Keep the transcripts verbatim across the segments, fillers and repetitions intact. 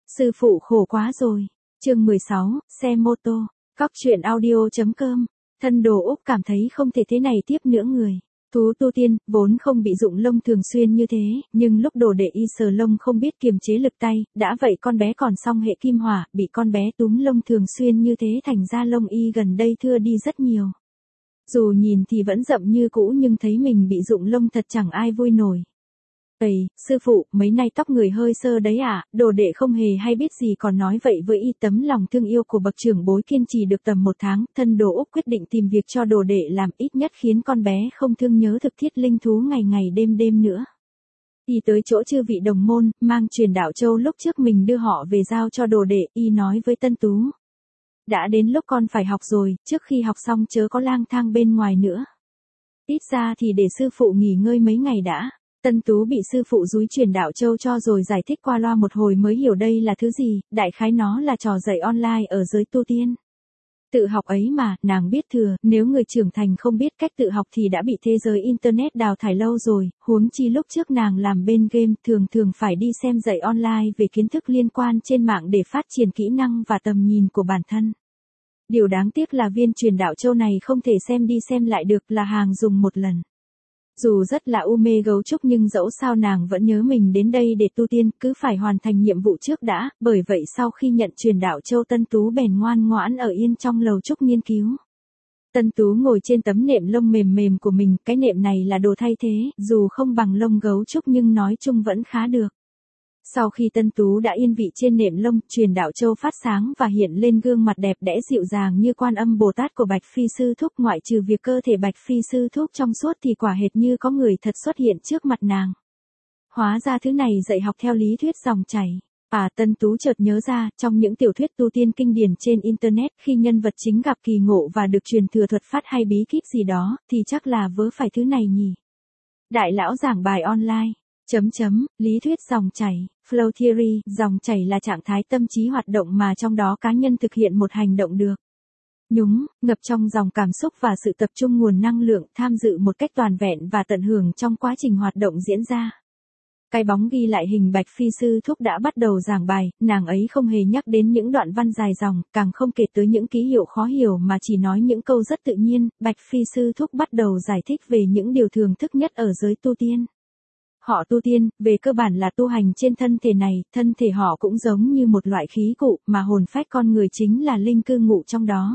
Sư phụ khổ quá rồi. Chương mười sáu, xe mô tô. Cóc truyện audio.com. Thân Đồ Úc cảm thấy không thể thế này tiếp nữa người. Thú tu tiên, vốn không bị dụng lông thường xuyên như thế, nhưng lúc đồ đệ y sờ lông không biết kiềm chế lực tay, đã vậy con bé còn song hệ kim hỏa, bị con bé túm lông thường xuyên như thế thành ra lông y gần đây thưa đi rất nhiều. Dù nhìn thì vẫn rậm như cũ nhưng thấy mình bị dụng lông thật chẳng ai vui nổi. Ây, sư phụ, mấy nay tóc người hơi sơ đấy à, đồ đệ không hề hay biết gì còn nói vậy với y. Tấm lòng thương yêu của bậc trưởng bối kiên trì được tầm một tháng, thân Đồ Úc quyết định tìm việc cho đồ đệ làm, ít nhất khiến con bé không thương nhớ thực thiết linh thú ngày ngày đêm đêm nữa. Y tới chỗ chư vị đồng môn, mang truyền đạo châu lúc trước mình đưa họ về giao cho đồ đệ, y nói với Tân Tú. Đã đến lúc con phải học rồi, trước khi học xong chớ có lang thang bên ngoài nữa. Ít ra thì để sư phụ nghỉ ngơi mấy ngày đã. Tân Tú bị sư phụ dúi truyền đạo châu cho rồi giải thích qua loa một hồi mới hiểu đây là thứ gì, đại khái nó là trò dạy online ở giới tu tiên. Tự học ấy mà, nàng biết thừa, nếu người trưởng thành không biết cách tự học thì đã bị thế giới Internet đào thải lâu rồi, huống chi lúc trước nàng làm bên game thường thường phải đi xem dạy online về kiến thức liên quan trên mạng để phát triển kỹ năng và tầm nhìn của bản thân. Điều đáng tiếc là viên truyền đạo châu này không thể xem đi xem lại được, là hàng dùng một lần. Dù rất là u mê gấu trúc nhưng dẫu sao nàng vẫn nhớ mình đến đây để tu tiên, cứ phải hoàn thành nhiệm vụ trước đã, bởi vậy sau khi nhận truyền đạo châu Tân Tú bèn ngoan ngoãn ở yên trong lầu trúc nghiên cứu. Tân Tú ngồi trên tấm nệm lông mềm mềm của mình, cái nệm này là đồ thay thế, dù không bằng lông gấu trúc nhưng nói chung vẫn khá được. Sau khi Tân Tú đã yên vị trên nệm lông, truyền đạo châu phát sáng và hiện lên gương mặt đẹp đẽ dịu dàng như Quan Âm Bồ Tát của Bạch Phi Sư Thúc, ngoại trừ việc cơ thể Bạch Phi Sư Thúc trong suốt thì quả hệt như có người thật xuất hiện trước mặt nàng. Hóa ra thứ này dạy học theo lý thuyết dòng chảy. À, Tân Tú chợt nhớ ra, trong những tiểu thuyết tu tiên kinh điển trên Internet, khi nhân vật chính gặp kỳ ngộ và được truyền thừa thuật pháp hay bí kíp gì đó, thì chắc là vớ phải thứ này nhỉ. Đại lão giảng bài online. Chấm chấm, lý thuyết dòng chảy, flow theory, dòng chảy là trạng thái tâm trí hoạt động mà trong đó cá nhân thực hiện một hành động được. Nhúng, ngập trong dòng cảm xúc và sự tập trung nguồn năng lượng, tham dự một cách toàn vẹn và tận hưởng trong quá trình hoạt động diễn ra. Cái bóng ghi lại hình Bạch Phi Sư Thúc đã bắt đầu giảng bài, nàng ấy không hề nhắc đến những đoạn văn dài dòng, càng không kể tới những ký hiệu khó hiểu mà chỉ nói những câu rất tự nhiên. Bạch Phi Sư Thúc bắt đầu giải thích về những điều thường thức nhất ở giới tu tiên. Họ tu tiên, về cơ bản là tu hành trên thân thể này, thân thể họ cũng giống như một loại khí cụ, mà hồn phách con người chính là linh cư ngụ trong đó.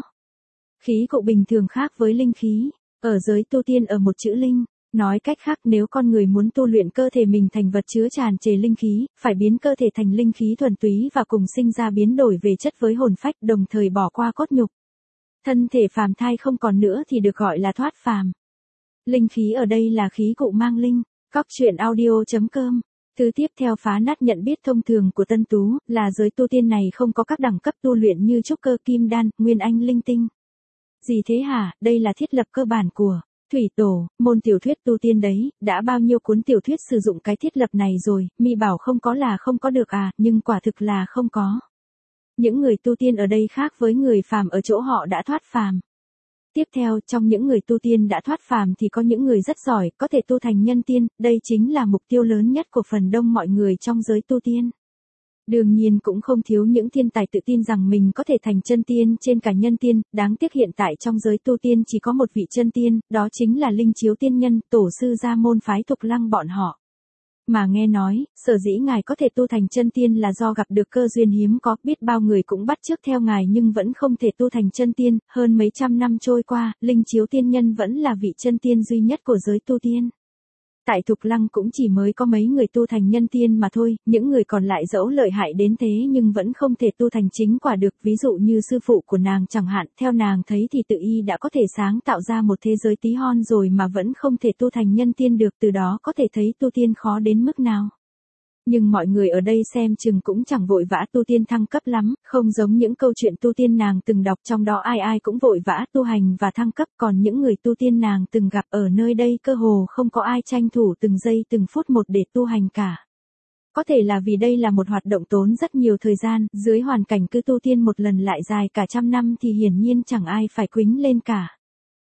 Khí cụ bình thường khác với linh khí, ở giới tu tiên ở một chữ linh, nói cách khác nếu con người muốn tu luyện cơ thể mình thành vật chứa tràn trề linh khí, phải biến cơ thể thành linh khí thuần túy và cùng sinh ra biến đổi về chất với hồn phách, đồng thời bỏ qua cốt nhục. Thân thể phàm thai không còn nữa thì được gọi là thoát phàm. Linh khí ở đây là khí cụ mang linh. Cóc truyện audio.com. Thứ tiếp theo phá nát nhận biết thông thường của Tân Tú, là giới tu tiên này không có các đẳng cấp tu luyện như trúc cơ, kim đan, nguyên anh, linh tinh. Gì thế hả, đây là thiết lập cơ bản của Thủy Tổ, môn tiểu thuyết tu tiên đấy, đã bao nhiêu cuốn tiểu thuyết sử dụng cái thiết lập này rồi, mi bảo không có là không có được à, nhưng quả thực là không có. Những người tu tiên ở đây khác với người phàm ở chỗ họ đã thoát phàm. Tiếp theo, trong những người tu tiên đã thoát phàm thì có những người rất giỏi, có thể tu thành nhân tiên, đây chính là mục tiêu lớn nhất của phần đông mọi người trong giới tu tiên. Đương nhiên cũng không thiếu những thiên tài tự tin rằng mình có thể thành chân tiên trên cả nhân tiên, đáng tiếc hiện tại trong giới tu tiên chỉ có một vị chân tiên, đó chính là Linh Chiếu Tiên Nhân, tổ sư gia môn phái Thục Lăng bọn họ. Mà nghe nói, sở dĩ ngài có thể tu thành chân tiên là do gặp được cơ duyên hiếm có, biết bao người cũng bắt chước theo ngài nhưng vẫn không thể tu thành chân tiên, hơn mấy trăm năm trôi qua, Linh Chiếu Tiên Nhân vẫn là vị chân tiên duy nhất của giới tu tiên. Tại Thục Lăng cũng chỉ mới có mấy người tu thành nhân tiên mà thôi, những người còn lại dẫu lợi hại đến thế nhưng vẫn không thể tu thành chính quả được, ví dụ như sư phụ của nàng chẳng hạn, theo nàng thấy thì tự y đã có thể sáng tạo ra một thế giới tí hon rồi mà vẫn không thể tu thành nhân tiên được, từ đó có thể thấy tu tiên khó đến mức nào. Nhưng mọi người ở đây xem chừng cũng chẳng vội vã tu tiên thăng cấp lắm, không giống những câu chuyện tu tiên nàng từng đọc, trong đó ai ai cũng vội vã tu hành và thăng cấp, còn những người tu tiên nàng từng gặp ở nơi đây cơ hồ không có ai tranh thủ từng giây từng phút một để tu hành cả. Có thể là vì đây là một hoạt động tốn rất nhiều thời gian, dưới hoàn cảnh cứ tu tiên một lần lại dài cả trăm năm thì hiển nhiên chẳng ai phải quýnh lên cả.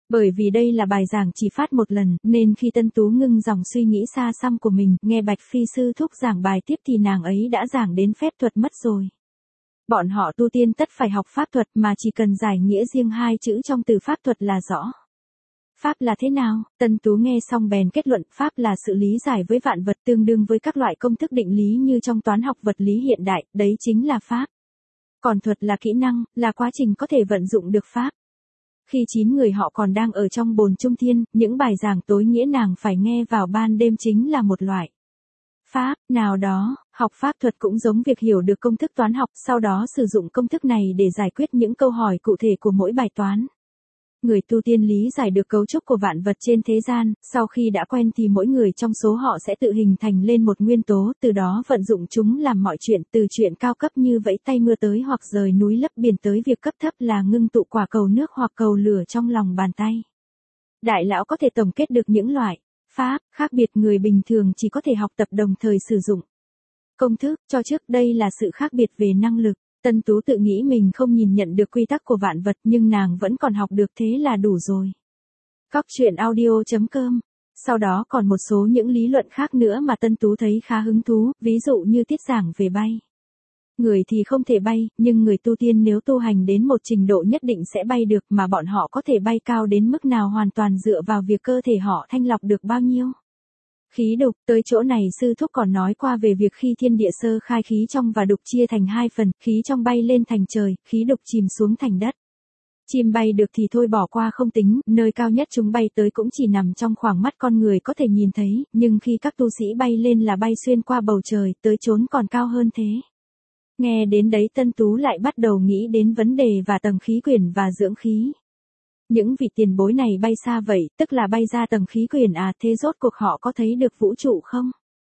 Bởi vì đây là bài giảng chỉ phát một lần, nên khi Tân Tú ngưng dòng suy nghĩ xa xăm của mình, nghe Bạch Phi sư thúc giảng bài tiếp thì nàng ấy đã giảng đến phép thuật mất rồi. Bọn họ tu tiên tất phải học pháp thuật mà chỉ cần giải nghĩa riêng hai chữ trong từ pháp thuật là rõ. Pháp là thế nào? Tân Tú nghe xong bèn kết luận pháp là sự lý giải với vạn vật tương đương với các loại công thức định lý như trong toán học vật lý hiện đại, đấy chính là pháp. Còn thuật là kỹ năng, là quá trình có thể vận dụng được pháp. Khi chín người họ còn đang ở trong bồn trung thiên, những bài giảng tối nghĩa nàng phải nghe vào ban đêm chính là một loại pháp nào đó. Học pháp thuật cũng giống việc hiểu được công thức toán học, sau đó sử dụng công thức này để giải quyết những câu hỏi cụ thể của mỗi bài toán. Người tu tiên lý giải được cấu trúc của vạn vật trên thế gian, sau khi đã quen thì mỗi người trong số họ sẽ tự hình thành lên một nguyên tố, từ đó vận dụng chúng làm mọi chuyện, từ chuyện cao cấp như vẫy tay mưa tới hoặc rời núi lấp biển tới việc cấp thấp là ngưng tụ quả cầu nước hoặc cầu lửa trong lòng bàn tay. Đại lão có thể tổng kết được những loại pháp khác biệt người bình thường chỉ có thể học tập đồng thời sử dụng. Công thức cho trước đây là sự khác biệt về năng lực. Tân Tú tự nghĩ mình không nhìn nhận được quy tắc của vạn vật nhưng nàng vẫn còn học được thế là đủ rồi. Cóc truyện audio chấm com. Sau đó còn một số những lý luận khác nữa mà Tân Tú thấy khá hứng thú, ví dụ như tiết giảng về bay. Người thì không thể bay, nhưng người tu tiên nếu tu hành đến một trình độ nhất định sẽ bay được, mà bọn họ có thể bay cao đến mức nào hoàn toàn dựa vào việc cơ thể họ thanh lọc được bao nhiêu. Khí đục, tới chỗ này sư thúc còn nói qua về việc khi thiên địa sơ khai khí trong và đục chia thành hai phần, khí trong bay lên thành trời, khí đục chìm xuống thành đất. Chim bay được thì thôi bỏ qua không tính, nơi cao nhất chúng bay tới cũng chỉ nằm trong khoảng mắt con người có thể nhìn thấy, nhưng khi các tu sĩ bay lên là bay xuyên qua bầu trời, tới chốn còn cao hơn thế. Nghe đến đấy Tân Tú lại bắt đầu nghĩ đến vấn đề và tầng khí quyển và dưỡng khí. Những vị tiền bối này bay xa vậy, tức là bay ra tầng khí quyển à, thế rốt cuộc họ có thấy được vũ trụ không?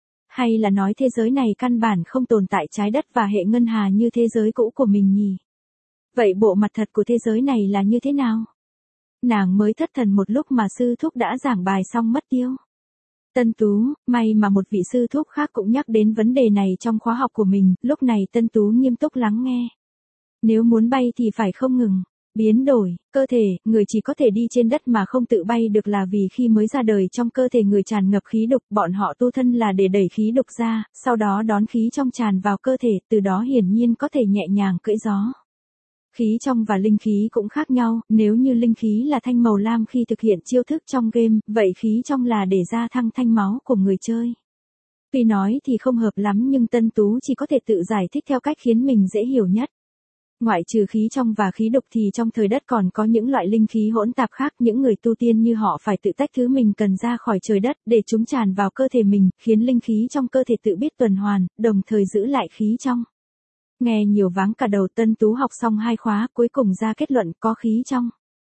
Hay là nói thế giới này căn bản không tồn tại trái đất và hệ ngân hà như thế giới cũ của mình nhỉ? Vậy bộ mặt thật của thế giới này là như thế nào? Nàng mới thất thần một lúc mà sư thúc đã giảng bài xong mất tiêu. Tân Tú, may mà một vị sư thúc khác cũng nhắc đến vấn đề này trong khóa học của mình, lúc này Tân Tú nghiêm túc lắng nghe. Nếu muốn bay thì phải không ngừng biến đổi cơ thể, người chỉ có thể đi trên đất mà không tự bay được là vì khi mới ra đời trong cơ thể người tràn ngập khí đục, bọn họ tu thân là để đẩy khí đục ra, sau đó đón khí trong tràn vào cơ thể, từ đó hiển nhiên có thể nhẹ nhàng cưỡi gió. Khí trong và linh khí cũng khác nhau, nếu như linh khí là thanh màu lam khi thực hiện chiêu thức trong game, vậy khí trong là để gia tăng thanh máu của người chơi. Tuy nói thì không hợp lắm nhưng Tân Tú chỉ có thể tự giải thích theo cách khiến mình dễ hiểu nhất. Ngoại trừ khí trong và khí đục thì trong thời đất còn có những loại linh khí hỗn tạp khác, những người tu tiên như họ phải tự tách thứ mình cần ra khỏi trời đất để chúng tràn vào cơ thể mình, khiến linh khí trong cơ thể tự biết tuần hoàn, đồng thời giữ lại khí trong. Nghe nhiều váng cả đầu. Tân Tú học xong hai khóa, cuối cùng ra kết luận có khí trong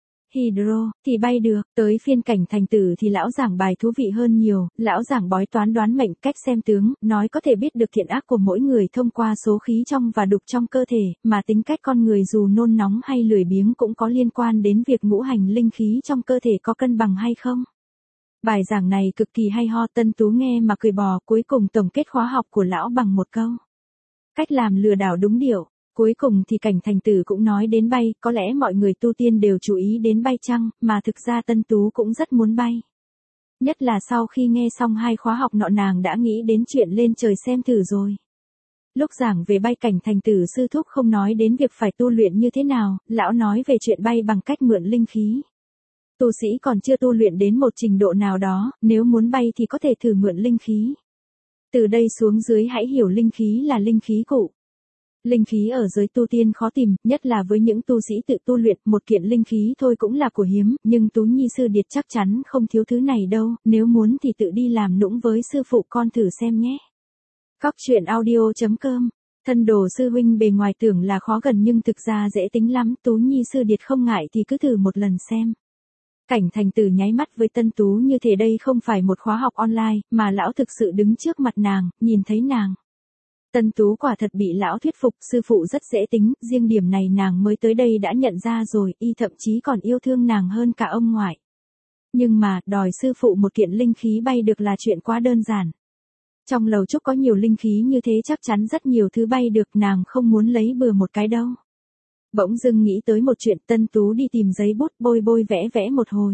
hydro thì bay được. Tới phiên Cảnh Thành Tử thì lão giảng bài thú vị hơn nhiều, lão giảng bói toán đoán mệnh, cách xem tướng, nói có thể biết được thiện ác của mỗi người thông qua số khí trong và đục trong cơ thể, mà tính cách con người dù nôn nóng hay lười biếng cũng có liên quan đến việc ngũ hành linh khí trong cơ thể có cân bằng hay không. Bài giảng này cực kỳ hay ho, Tân Tú nghe mà cười bò, cuối cùng tổng kết khóa học của lão bằng một câu: cách làm lừa đảo đúng điệu. Cuối cùng thì Cảnh Thành Tử cũng nói đến bay, có lẽ mọi người tu tiên đều chú ý đến bay chăng, mà thực ra Tân Tú cũng rất muốn bay. Nhất là sau khi nghe xong hai khóa học nọ nàng đã nghĩ đến chuyện lên trời xem thử rồi. Lúc giảng về bay Cảnh Thành Tử sư thúc không nói đến việc phải tu luyện như thế nào, lão nói về chuyện bay bằng cách mượn linh khí. Tu sĩ còn chưa tu luyện đến một trình độ nào đó, nếu muốn bay thì có thể thử mượn linh khí. Từ đây xuống dưới hãy hiểu linh khí là linh khí cụ. Linh khí ở giới tu tiên khó tìm, nhất là với những tu sĩ tự tu luyện, một kiện linh khí thôi cũng là của hiếm, nhưng Tú Nhi sư điệt chắc chắn không thiếu thứ này đâu, nếu muốn thì tự đi làm nũng với sư phụ con thử xem nhé. Cóc truyện audio chấm com. Thân đồ sư huynh bề ngoài tưởng là khó gần nhưng thực ra dễ tính lắm, Tú Nhi sư điệt không ngại thì cứ thử một lần xem. Cảnh Thành Tử nháy mắt với Tân Tú như thế đây không phải một khóa học online, mà lão thực sự đứng trước mặt nàng, nhìn thấy nàng. Tân Tú quả thật bị lão thuyết phục, sư phụ rất dễ tính, riêng điểm này nàng mới tới đây đã nhận ra rồi, y thậm chí còn yêu thương nàng hơn cả ông ngoại. Nhưng mà, đòi sư phụ một kiện linh khí bay được là chuyện quá đơn giản. Trong lầu trúc có nhiều linh khí như thế chắc chắn rất nhiều thứ bay được, nàng không muốn lấy bừa một cái đâu. Bỗng dưng nghĩ tới một chuyện, Tân Tú đi tìm giấy bút bôi bôi vẽ vẽ một hồi.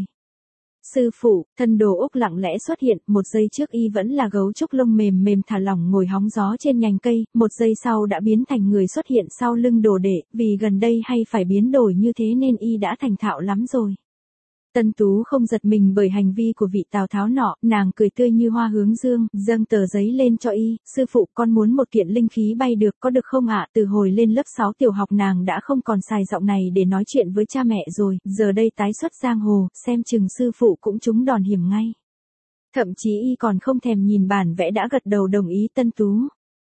Sư phụ, thân đồ Úc lặng lẽ xuất hiện, một giây trước y vẫn là gấu trúc lông mềm mềm thả lỏng ngồi hóng gió trên nhành cây, một giây sau đã biến thành người xuất hiện sau lưng đồ đệ, vì gần đây hay phải biến đổi như thế nên y đã thành thạo lắm rồi. Tân Tú không giật mình bởi hành vi của vị Tào Tháo nọ, nàng cười tươi như hoa hướng dương, dâng tờ giấy lên cho y, sư phụ con muốn một kiện linh khí bay được có được không ạ? Từ hồi lên lớp sáu tiểu học nàng đã không còn xài giọng này để nói chuyện với cha mẹ rồi, giờ đây tái xuất giang hồ, xem chừng sư phụ cũng trúng đòn hiểm ngay. Thậm chí y còn không thèm nhìn bản vẽ đã gật đầu đồng ý Tân Tú.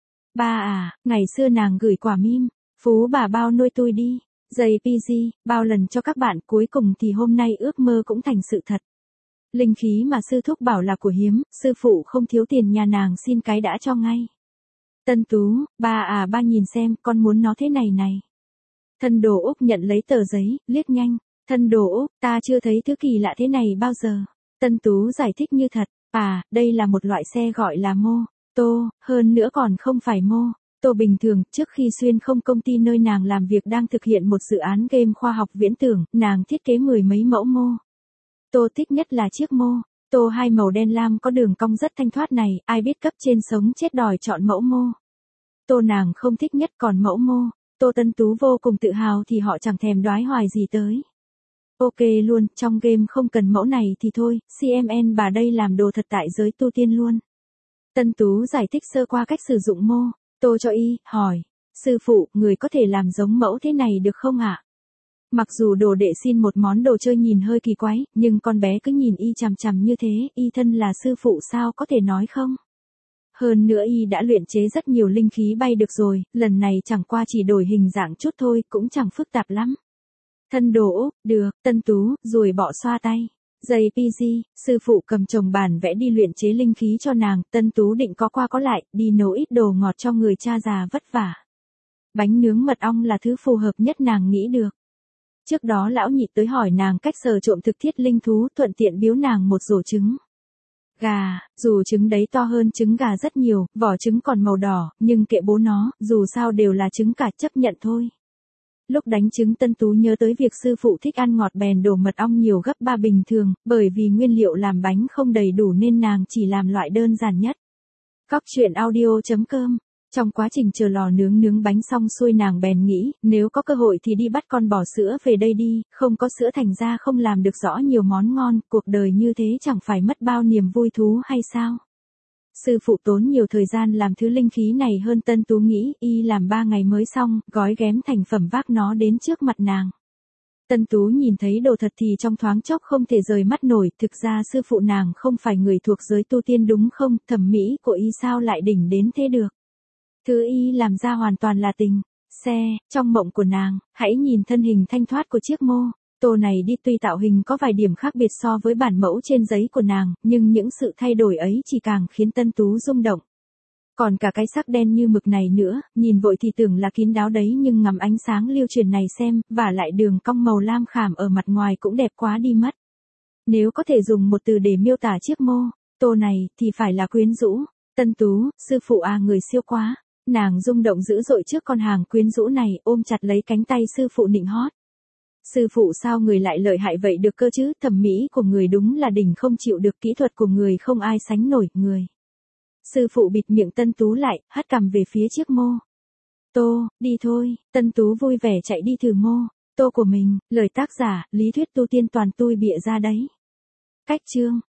Ba à, ngày xưa nàng gửi quả mim, phú bà bao nuôi tôi đi. Giày pê giê, bao lần cho các bạn, cuối cùng thì hôm nay ước mơ cũng thành sự thật. Linh khí mà sư thúc bảo là của hiếm, sư phụ không thiếu tiền nhà nàng xin cái đã cho ngay. Tân Tú, ba à ba nhìn xem, con muốn nó thế này này. Thân đồ Úc nhận lấy tờ giấy, liếc nhanh. Thân đồ Úc, ta chưa thấy thứ kỳ lạ thế này bao giờ. Tân Tú giải thích như thật, à, đây là một loại xe gọi là mô tô, hơn nữa còn không phải mô tô bình thường. Trước khi xuyên không công ty nơi nàng làm việc đang thực hiện một dự án game khoa học viễn tưởng, nàng thiết kế mười mấy mẫu mô tô, thích nhất là chiếc mô tô hai màu đen lam có đường cong rất thanh thoát này, ai biết cấp trên sống chết đòi chọn mẫu mô tô nàng không thích nhất, còn mẫu mô tô Tân Tú vô cùng tự hào thì họ chẳng thèm đoái hoài gì tới. Ok luôn, trong game không cần mẫu này thì thôi, xê em en bà đây làm đồ thật tại giới tu tiên luôn. Tân Tú giải thích sơ qua cách sử dụng mô tô cho y, hỏi, sư phụ, người có thể làm giống mẫu thế này được không ạ? Mặc dù đồ đệ xin một món đồ chơi nhìn hơi kỳ quái, nhưng con bé cứ nhìn y chằm chằm như thế, y thân là sư phụ sao có thể nói không? Hơn nữa y đã luyện chế rất nhiều linh khí bay được rồi, lần này chẳng qua chỉ đổi hình dạng chút thôi, cũng chẳng phức tạp lắm. Thân đồ Úc, được, Tân Tú, rồi bỏ xoa tay. Giày pê giê, sư phụ cầm chồng bản vẽ đi luyện chế linh khí cho nàng, Tân Tú định có qua có lại, đi nấu ít đồ ngọt cho người cha già vất vả. Bánh nướng mật ong là thứ phù hợp nhất nàng nghĩ được. Trước đó lão nhị tới hỏi nàng cách sờ trộm thực thiết linh thú, thuận tiện biếu nàng một rổ trứng gà, dù trứng đấy to hơn trứng gà rất nhiều, vỏ trứng còn màu đỏ, nhưng kệ bố nó, dù sao đều là trứng cả, chấp nhận thôi. Lúc đánh trứng Tân Tú nhớ tới việc sư phụ thích ăn ngọt bèn đổ mật ong nhiều gấp ba bình thường, bởi vì nguyên liệu làm bánh không đầy đủ nên nàng chỉ làm loại đơn giản nhất. Cóc truyện audio chấm com. Trong quá trình chờ lò nướng nướng bánh xong xuôi nàng bèn nghĩ, nếu có cơ hội thì đi bắt con bò sữa về đây đi, không có sữa thành ra không làm được rõ nhiều món ngon, cuộc đời như thế chẳng phải mất bao niềm vui thú hay sao? Sư phụ tốn nhiều thời gian làm thứ linh khí này hơn Tân Tú nghĩ, y làm ba ngày mới xong, gói ghém thành phẩm vác nó đến trước mặt nàng. Tân Tú nhìn thấy đồ thật thì trong thoáng chốc không thể rời mắt nổi, thực ra sư phụ nàng không phải người thuộc giới tu tiên đúng không, thẩm mỹ của y sao lại đỉnh đến thế được. Thứ y làm ra hoàn toàn là tình, xe, trong mộng của nàng, hãy nhìn thân hình thanh thoát của chiếc mô tô này đi, tuy tạo hình có vài điểm khác biệt so với bản mẫu trên giấy của nàng, nhưng những sự thay đổi ấy chỉ càng khiến Tân Tú rung động. Còn cả cái sắc đen như mực này nữa, nhìn vội thì tưởng là kín đáo đấy nhưng ngắm ánh sáng lưu truyền này xem, và lại đường cong màu lam khảm ở mặt ngoài cũng đẹp quá đi mất. Nếu có thể dùng một từ để miêu tả chiếc mô tô này, thì phải là quyến rũ. Tân Tú, sư phụ à, người siêu quá. Nàng rung động dữ dội trước con hàng quyến rũ này, ôm chặt lấy cánh tay sư phụ nịnh hót. Sư phụ sao người lại lợi hại vậy được cơ chứ, thẩm mỹ của người đúng là đỉnh không chịu được, kỹ thuật của người không ai sánh nổi, người. Sư phụ bịt miệng Tân Tú lại, hất cằm về phía chiếc mô tô, đi thôi. Tân Tú vui vẻ chạy đi thử mô tô của mình, lời tác giả, lý thuyết tu tiên toàn tui bịa ra đấy. Cách chương